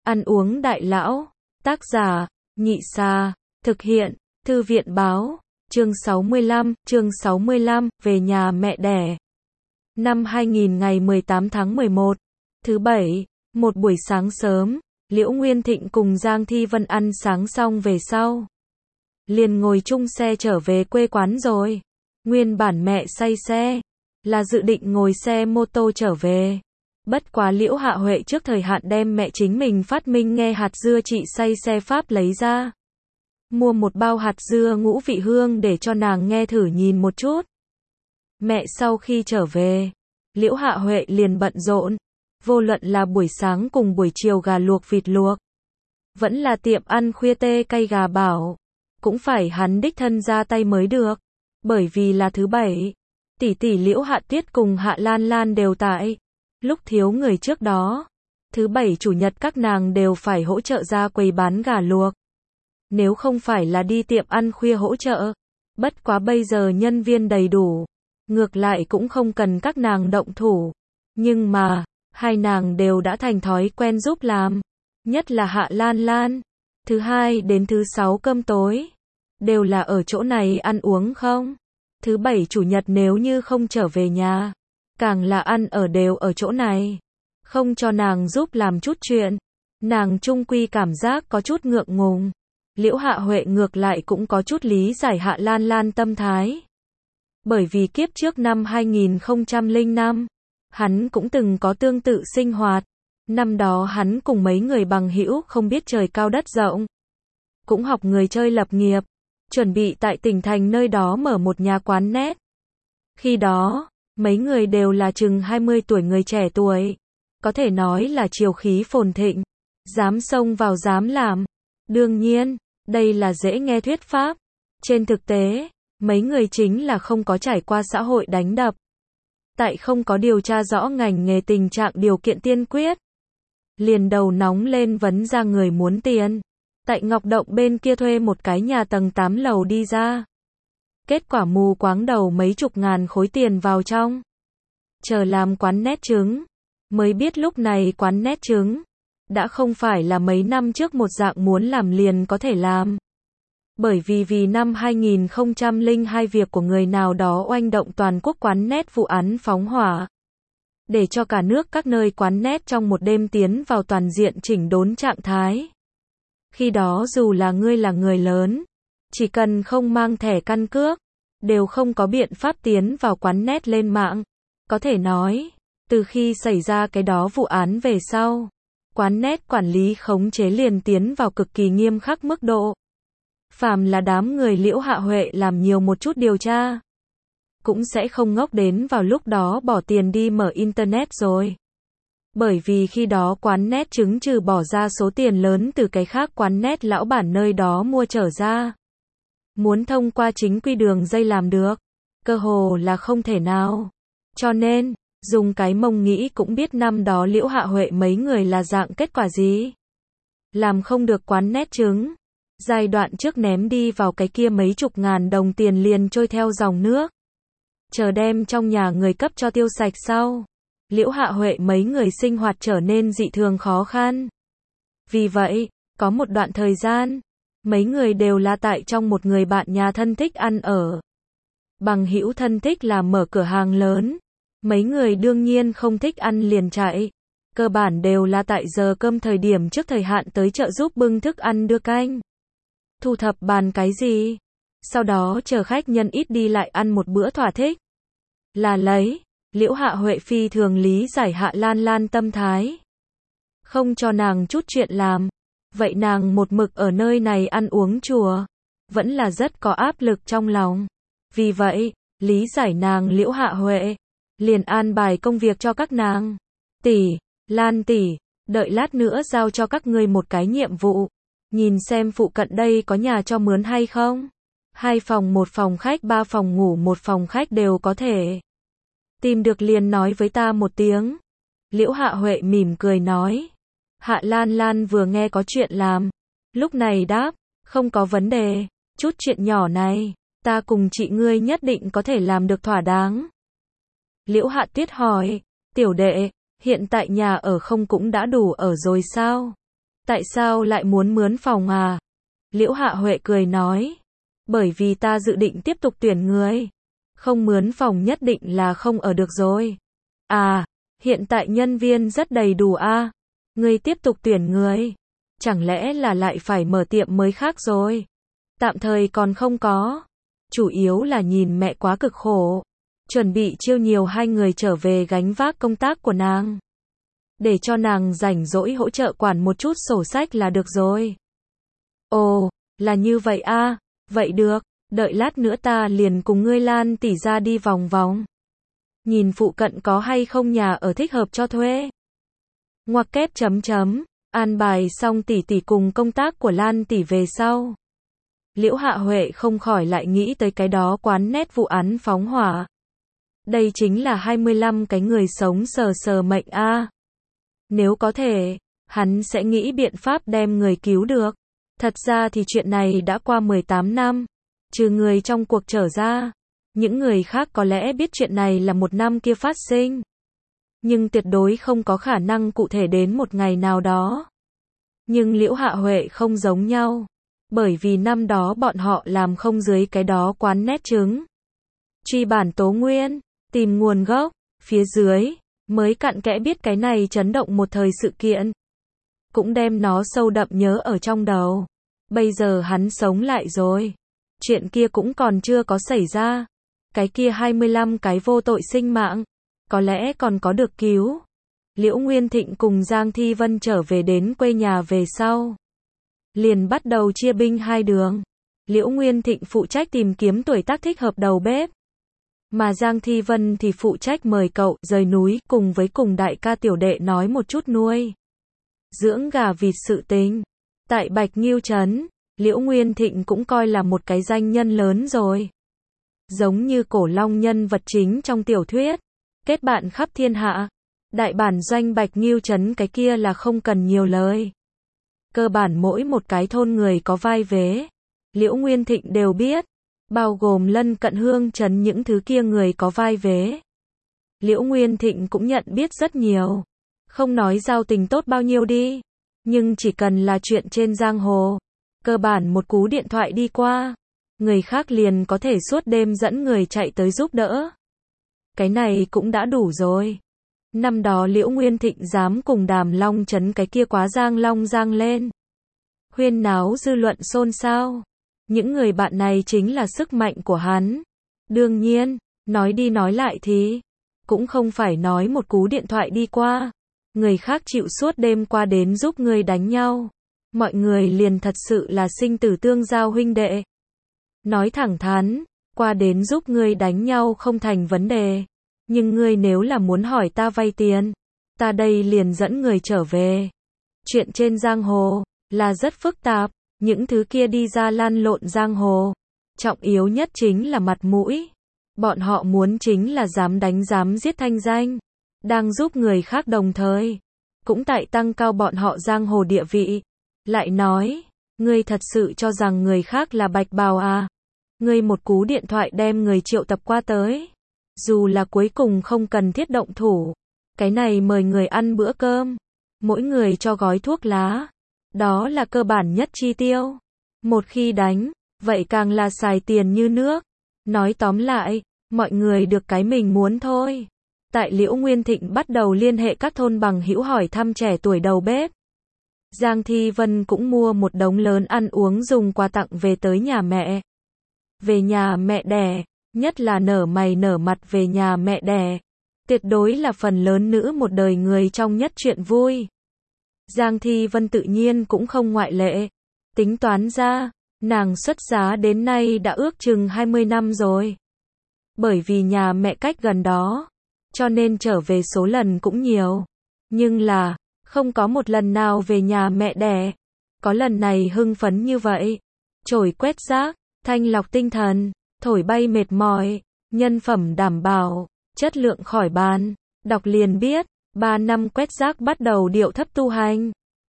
Ăn uống đại lão. Tác giả, Nhị Sa. Thực hiện, Thư viện Báo. Chương 65, về nhà mẹ đẻ. Năm 2000 ngày 18 tháng 11, thứ Bảy, một buổi sáng sớm, Liễu Nguyên Thịnh cùng Giang Thi Vân ăn sáng xong về sau. Liền ngồi chung xe trở về quê quán rồi. Nguyên bản mẹ say xe, là dự định ngồi xe mô tô trở về. Bất quá Liễu Hạ Huệ trước thời hạn đem mẹ chính mình phát minh nghe hạt dưa chị say xe Pháp lấy ra. Mua một bao hạt dưa ngũ vị hương để cho nàng nghe thử nhìn một chút. Mẹ sau khi trở về, Liễu Hạ Huệ liền bận rộn. Vô luận là buổi sáng cùng buổi chiều gà luộc vịt luộc, vẫn là tiệm ăn khuya tê cay gà bảo, cũng phải hắn đích thân ra tay mới được. Bởi vì là thứ Bảy, tỷ tỷ Liễu Hạ Tuyết cùng Hạ Lan Lan đều tại. Lúc thiếu người trước đó, thứ Bảy chủ nhật các nàng đều phải hỗ trợ ra quầy bán gà luộc. Nếu không phải là đi tiệm ăn khuya hỗ trợ. Bất quá bây giờ nhân viên đầy đủ, ngược lại cũng không cần các nàng động thủ. Nhưng mà, hai nàng đều đã thành thói quen giúp làm. Nhất là Hạ Lan Lan. Thứ Hai đến thứ Sáu cơm tối, đều là ở chỗ này ăn uống không? Thứ Bảy chủ nhật nếu như không trở về nhà, càng là ăn ở đều ở chỗ này. Không cho nàng giúp làm chút chuyện, nàng chung quy cảm giác có chút ngượng ngùng. Liễu Hạ Huệ ngược lại cũng có chút lý giải Hạ Lan Lan tâm thái. Bởi vì kiếp trước năm 2005, hắn cũng từng có tương tự sinh hoạt. Năm đó hắn cùng mấy người bằng hữu không biết trời cao đất rộng, cũng học người chơi lập nghiệp, chuẩn bị tại tỉnh thành nơi đó mở một nhà quán net. Khi đó, mấy người đều là chừng 20 tuổi người trẻ tuổi, có thể nói là triều khí phồn thịnh, dám xông vào dám làm. Đương nhiên, đây là dễ nghe thuyết pháp. Trên thực tế, mấy người chính là không có trải qua xã hội đánh đập. Tại không có điều tra rõ ngành nghề tình trạng điều kiện tiên quyết, liền đầu nóng lên vấn ra người muốn tiền. Tại Ngọc Động bên kia thuê một cái nhà tầng 8 lầu đi ra. Kết quả mù quáng đầu mấy chục ngàn khối tiền vào trong. Chờ làm quán nét trứng, mới biết lúc này quán nét trứng đã không phải là mấy năm trước một dạng muốn làm liền có thể làm. Bởi vì năm 2002 việc của người nào đó oanh động toàn quốc quán nét vụ án phóng hỏa. Để cho cả nước các nơi quán nét trong một đêm tiến vào toàn diện chỉnh đốn trạng thái. Khi đó dù là người lớn, chỉ cần không mang thẻ căn cước, đều không có biện pháp tiến vào quán nét lên mạng. Có thể nói, từ khi xảy ra cái đó vụ án về sau, quán nét quản lý khống chế liền tiến vào cực kỳ nghiêm khắc mức độ. Phàm là đám người Liễu Hạ Huệ làm nhiều một chút điều tra, cũng sẽ không ngốc đến vào lúc đó bỏ tiền đi mở internet rồi. Bởi vì khi đó quán nét trứng trừ bỏ ra số tiền lớn từ cái khác quán nét lão bản nơi đó mua trở ra, muốn thông qua chính quy đường dây làm được, cơ hồ là không thể nào. Cho nên, dùng cái mông nghĩ cũng biết năm đó Liễu Hạ Huệ mấy người là dạng kết quả gì. Làm không được quán nét trứng, giai đoạn trước ném đi vào cái kia mấy chục ngàn đồng tiền liền trôi theo dòng nước. Chờ đem trong nhà người cấp cho tiêu sạch sau, Liễu Hạ Huệ mấy người sinh hoạt trở nên dị thường khó khăn. Vì vậy, có một đoạn thời gian, mấy người đều là tại trong một người bạn nhà thân thích ăn ở. Bằng hữu thân thích là mở cửa hàng lớn, mấy người đương nhiên không thích ăn liền chạy. Cơ bản đều là tại giờ cơm thời điểm trước thời hạn tới chợ giúp bưng thức ăn đưa canh, thu thập bàn cái gì. Sau đó chờ khách nhân ít đi lại ăn một bữa thỏa thích. Là lấy, Liễu Hạ Huệ phi thường lý giải Hạ Lan Lan tâm thái. Không cho nàng chút chuyện làm. Vậy nàng một mực ở nơi này ăn uống chùa, vẫn là rất có áp lực trong lòng. Vì vậy, lý giải nàng Liễu Hạ Huệ liền an bài công việc cho các nàng. Tỷ, Lan tỷ, đợi lát nữa giao cho các ngươi một cái nhiệm vụ. Nhìn xem phụ cận đây có nhà cho mướn hay không? 2 phòng 1 phòng khách 3 phòng ngủ 1 phòng khách đều có thể. Tìm được liền nói với ta một tiếng. Liễu Hạ Huệ mỉm cười nói. Hạ Lan Lan vừa nghe có chuyện làm, lúc này đáp, không có vấn đề, chút chuyện nhỏ này, ta cùng chị ngươi nhất định có thể làm được thỏa đáng. Liễu Hạ Tuyết hỏi, tiểu đệ, hiện tại nhà ở không cũng đã đủ ở rồi sao? Tại sao lại muốn mướn phòng à? Liễu Hạ Huệ cười nói. Bởi vì ta dự định tiếp tục tuyển người. Không mướn phòng nhất định là không ở được rồi. À, hiện tại nhân viên rất đầy đủ à? Ngươi tiếp tục tuyển người. Chẳng lẽ là lại phải mở tiệm mới khác rồi? Tạm thời còn không có. Chủ yếu là nhìn mẹ quá cực khổ. Chuẩn bị chiêu nhiều hai người trở về gánh vác công tác của nàng. Để cho nàng rảnh rỗi hỗ trợ quản một chút sổ sách là được rồi. Ồ, là như vậy à? Vậy được, đợi lát nữa ta liền cùng ngươi Lan tỷ ra đi vòng vòng. Nhìn phụ cận có hay không nhà ở thích hợp cho thuê. Ngoặc kép chấm chấm, an bài xong tỷ tỷ cùng công tác của Lan tỷ về sau. Liễu Hạ Huệ không khỏi lại nghĩ tới cái đó quán nét vụ án phóng hỏa. Đây chính là 25 cái người sống sờ sờ mệnh a. Nếu có thể, hắn sẽ nghĩ biện pháp đem người cứu được. Thật ra thì chuyện này đã qua 18 năm, trừ người trong cuộc trở ra, những người khác có lẽ biết chuyện này là một năm kia phát sinh, nhưng tuyệt đối không có khả năng cụ thể đến một ngày nào đó. Nhưng Liễu Hạ Huệ không giống nhau, bởi vì năm đó bọn họ làm không dưới cái đó quán nét trứng. Truy bản tố nguyên, tìm nguồn gốc, phía dưới, mới cặn kẽ biết cái này chấn động một thời sự kiện. Cũng đem nó sâu đậm nhớ ở trong đầu. Bây giờ hắn sống lại rồi. Chuyện kia cũng còn chưa có xảy ra. Cái kia 25 cái vô tội sinh mạng, có lẽ còn có được cứu. Liễu Nguyên Thịnh cùng Giang Thi Vân trở về đến quê nhà về sau. Liền bắt đầu chia binh hai đường. Liễu Nguyên Thịnh phụ trách tìm kiếm tuổi tác thích hợp đầu bếp. Mà Giang Thi Vân thì phụ trách mời cậu rời núi cùng với cùng đại ca tiểu đệ nói một chút nuôi dưỡng gà vịt sự tình. Tại Bạch Nghiêu Trấn, Liễu Nguyên Thịnh cũng coi là một cái danh nhân lớn rồi. Giống như Cổ Long nhân vật chính trong tiểu thuyết, kết bạn khắp thiên hạ. Đại bản doanh Bạch Nghiêu Trấn cái kia là không cần nhiều lời. Cơ bản mỗi một cái thôn người có vai vế, Liễu Nguyên Thịnh đều biết, bao gồm lân cận Hương Trấn những thứ kia người có vai vế. Liễu Nguyên Thịnh cũng nhận biết rất nhiều. Không nói giao tình tốt bao nhiêu đi, nhưng chỉ cần là chuyện trên giang hồ, cơ bản một cú điện thoại đi qua, người khác liền có thể suốt đêm dẫn người chạy tới giúp đỡ. Cái này cũng đã đủ rồi. Năm đó Liễu Nguyên Thịnh dám cùng Đàm Long Trấn cái kia quá giang long giang lên. Huyên náo dư luận xôn xao. Những người bạn này chính là sức mạnh của hắn. Đương nhiên, nói đi nói lại thì cũng không phải nói một cú điện thoại đi qua, người khác chịu suốt đêm qua đến giúp người đánh nhau. Mọi người liền thật sự là sinh tử tương giao huynh đệ. Nói thẳng thắn, qua đến giúp ngươi đánh nhau không thành vấn đề. Nhưng ngươi nếu là muốn hỏi ta vay tiền, ta đây liền dẫn người trở về. Chuyện trên giang hồ là rất phức tạp, những thứ kia đi ra lăn lộn giang hồ, trọng yếu nhất chính là mặt mũi. Bọn họ muốn chính là dám đánh dám giết thanh danh, đang giúp người khác đồng thời, cũng tại tăng cao bọn họ giang hồ địa vị. Lại nói, ngươi thật sự cho rằng người khác là bạch bào à? Ngươi một cú điện thoại đem người triệu tập qua tới. Dù là cuối cùng không cần thiết động thủ. Cái này mời người ăn bữa cơm. Mỗi người cho gói thuốc lá. Đó là cơ bản nhất chi tiêu. Một khi đánh, vậy càng là xài tiền như nước. Nói tóm lại, mọi người được cái mình muốn thôi. Tại Liễu Nguyên Thịnh bắt đầu liên hệ các thôn bằng hữu hỏi thăm trẻ tuổi đầu bếp. Giang Thi Vân cũng mua một đống lớn ăn uống dùng quà tặng về tới nhà mẹ. Về nhà mẹ đẻ, nhất là nở mày nở mặt về nhà mẹ đẻ. Tuyệt đối là phần lớn nữ một đời người trong nhất chuyện vui. Giang Thi Vân tự nhiên cũng không ngoại lệ. Tính toán ra, nàng xuất giá đến nay đã ước chừng 20 năm rồi. Bởi vì nhà mẹ cách gần đó, cho nên trở về số lần cũng nhiều. Nhưng là, không có một lần nào về nhà mẹ đẻ. Có lần này hưng phấn như vậy. Chổi quét rác, thanh lọc tinh thần, thổi bay mệt mỏi, nhân phẩm đảm bảo, chất lượng khỏi bàn. Đọc liền biết, 3 năm quét rác bắt đầu điệu thấp tu hành.